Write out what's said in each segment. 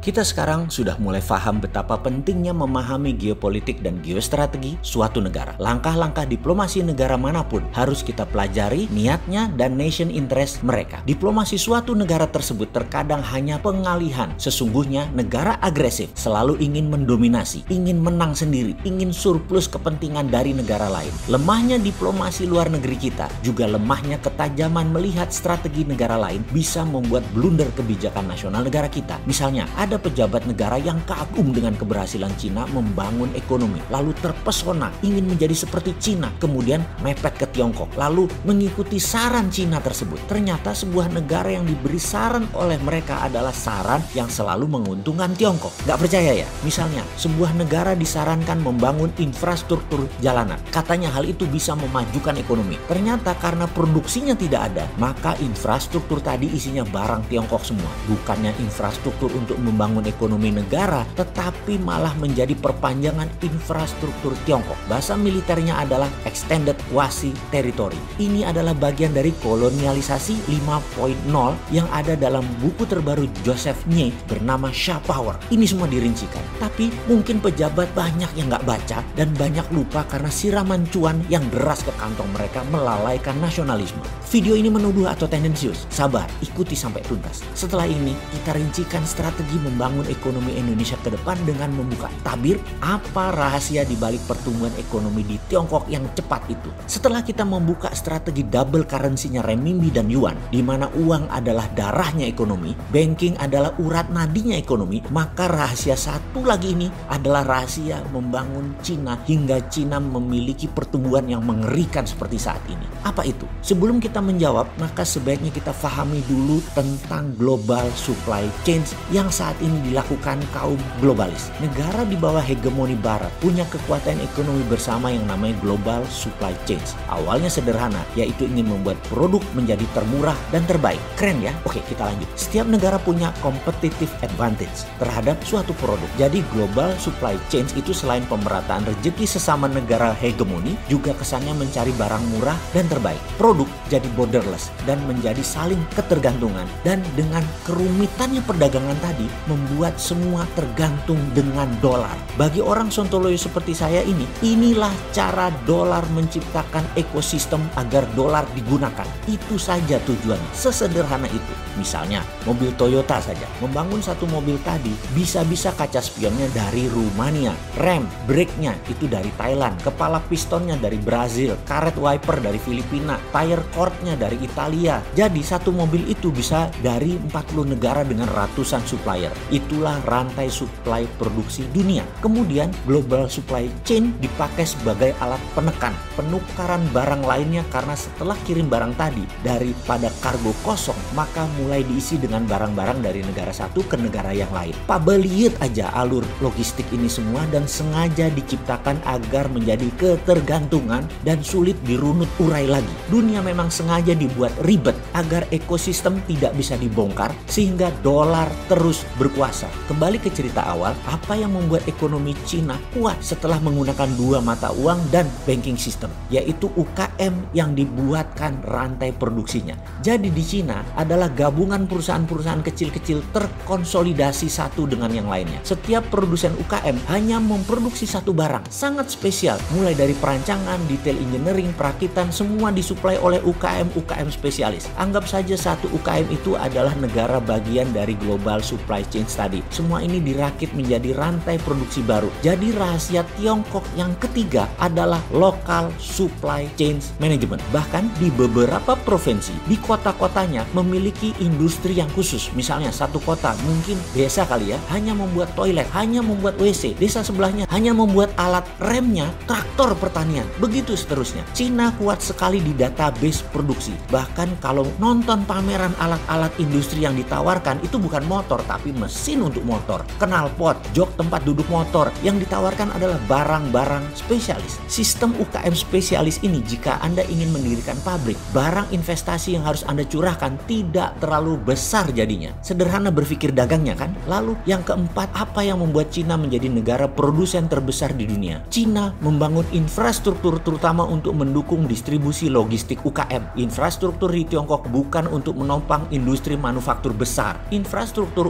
Kita sekarang sudah mulai paham betapa pentingnya memahami geopolitik dan geostrategi suatu negara. Langkah-langkah diplomasi negara manapun harus kita pelajari niatnya dan nation interest mereka. Diplomasi suatu negara tersebut terkadang hanya pengalihan. Sesungguhnya negara agresif selalu ingin mendominasi, ingin menang sendiri, ingin surplus kepentingan dari negara lain. Lemahnya diplomasi luar negeri kita, juga lemahnya ketajaman melihat strategi negara lain bisa membuat blunder kebijakan nasional negara kita. Misalnya, ada pejabat negara yang kagum dengan keberhasilan Cina membangun ekonomi, lalu terpesona ingin menjadi seperti Cina, kemudian mepet ke Tiongkok, lalu mengikuti saran Cina tersebut. Ternyata sebuah negara yang diberi saran oleh mereka adalah saran yang selalu menguntungkan Tiongkok. Gak percaya ya? Misalnya, sebuah negara disarankan membangun infrastruktur jalanan. Katanya hal itu bisa memajukan ekonomi. Ternyata karena produksinya tidak ada, maka infrastruktur tadi isinya barang Tiongkok semua. Bukannya infrastruktur untuk membangun ekonomi negara, tetapi malah menjadi perpanjangan infrastruktur Tiongkok. Bahasa militernya adalah extended quasi territory. Ini adalah bagian dari kolonialisasi 5.0 yang ada dalam buku terbaru Joseph Nye bernama Shah Power. Ini semua dirincikan. Tapi mungkin pejabat banyak yang nggak baca dan banyak lupa karena siraman cuan yang deras ke kantong mereka melalaikan nasionalisme. Video ini menuduh atau tendensius? Sabar, ikuti sampai tuntas. Setelah ini, kita rincikan strategi membangun ekonomi Indonesia ke depan dengan membuka tabir apa rahasia di balik pertumbuhan ekonomi di Tiongkok yang cepat itu. Setelah kita membuka strategi double currency-nya renminbi dan yuan, di mana uang adalah darahnya ekonomi, banking adalah urat nadinya ekonomi, maka rahasia satu lagi ini adalah rahasia membangun Cina hingga Cina memiliki pertumbuhan yang mengerikan seperti saat ini. Apa itu? Sebelum kita menjawab, maka sebaiknya kita pahami dulu tentang global supply chain yang saat ini dilakukan kaum globalis. Negara di bawah hegemoni barat punya kekuatan ekonomi bersama yang namanya global supply chain. Awalnya sederhana, yaitu ingin membuat produk menjadi termurah dan terbaik. Keren ya? Oke, kita lanjut. Setiap negara punya competitive advantage terhadap suatu produk. Jadi global supply chain itu selain pemerataan rezeki sesama negara hegemoni, juga kesannya mencari barang murah dan terbaik. Produk jadi borderless dan menjadi saling ketergantungan, dan dengan kerumitannya perdagangan tadi membuat semua tergantung dengan dolar. Bagi orang sontoloyo seperti saya ini, inilah cara dolar menciptakan ekosistem agar dolar digunakan. Itu saja tujuannya, sesederhana itu. Misalnya mobil Toyota saja, membangun satu mobil tadi bisa-bisa kaca spionnya dari Rumania, rem, brake-nya itu dari Thailand, kepala pistonnya dari Brazil, karet wiper dari Filipina, tire cord-nya dari Italia. Jadi satu mobil itu bisa dari 40 negara dengan ratusan supplier. Itulah rantai supply produksi dunia. Kemudian global supply chain dipakai sebagai alat penekan penukaran barang lainnya, karena setelah kirim barang tadi daripada kargo kosong, maka mulai diisi dengan barang-barang dari negara satu ke negara yang lain. Lihat aja alur logistik ini semua, dan sengaja diciptakan agar menjadi ketergantungan dan sulit dirunut urai lagi. Dunia memang sengaja dibuat ribet agar ekosistem tidak bisa dibongkar sehingga dolar terus berkuasa. Kembali ke cerita awal, apa yang membuat ekonomi Cina kuat setelah menggunakan dua mata uang dan banking system, yaitu UKM yang dibuatkan rantai produksinya. Jadi di Cina adalah gabungan perusahaan-perusahaan kecil-kecil terkonsolidasi satu dengan yang lainnya. Setiap produsen UKM hanya memproduksi satu barang sangat spesial, mulai dari perancangan, detail engineering, perakitan, semua disuplai oleh UKM spesialis. Anggap saja satu UKM itu adalah negara bagian dari global supply chain tadi. Semua ini dirakit menjadi rantai produksi baru. Jadi rahasia Tiongkok yang ketiga adalah local supply chain management. Bahkan di beberapa provinsi, di kota-kotanya memiliki industri yang khusus. Misalnya satu kota mungkin desa kali ya, hanya membuat toilet, hanya membuat WC. Desa sebelahnya hanya membuat alat remnya traktor pertanian. Begitu seterusnya. Cina kuat sekali di database produksi. Bahkan kalau nonton pameran alat-alat industri yang ditawarkan, itu bukan motor tapi mesin untuk motor, knalpot, jok tempat duduk motor. Yang ditawarkan adalah barang-barang spesialis. Sistem UKM spesialis ini, jika Anda ingin mendirikan pabrik, barang investasi yang harus Anda curahkan tidak terlalu besar jadinya. Sederhana berpikir dagangnya kan? Lalu yang keempat, apa yang membuat Cina menjadi negara produsen terbesar di dunia? Cina membangun infrastruktur terutama untuk mendukung distribusi logistik UKM. Infrastruktur di Tiongkok bukan untuk menopang industri manufaktur besar. Infrastruktur untuk menopang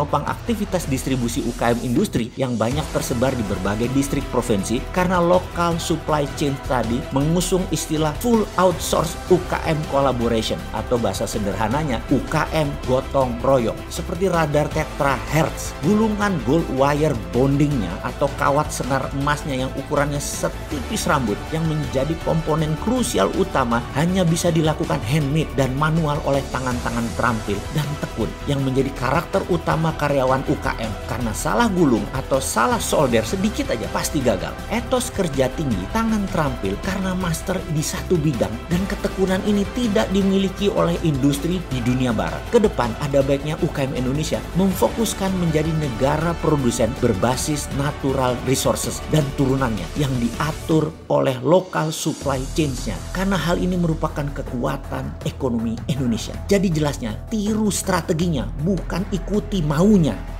menopang aktivitas distribusi UKM industri yang banyak tersebar di berbagai distrik provinsi karena local supply chain tadi mengusung istilah full outsource UKM collaboration atau bahasa sederhananya UKM gotong royong seperti radar tetrahertz, gulungan gold wire bondingnya atau kawat senar emasnya yang ukurannya setipis rambut yang menjadi komponen krusial utama hanya bisa dilakukan handmade dan manual oleh tangan-tangan terampil dan tekun yang menjadi karakter utama karyawan UKM karena salah gulung atau salah solder sedikit aja pasti gagal. Etos kerja tinggi, tangan terampil karena master di satu bidang dan ketekunan ini tidak dimiliki oleh industri di dunia barat. Kedepan ada baiknya UKM Indonesia memfokuskan menjadi negara produsen berbasis natural resources dan turunannya yang diatur oleh local supply chains-nya karena hal ini merupakan kekuatan ekonomi Indonesia. Jadi jelasnya tiru strateginya bukan ikuti maunya.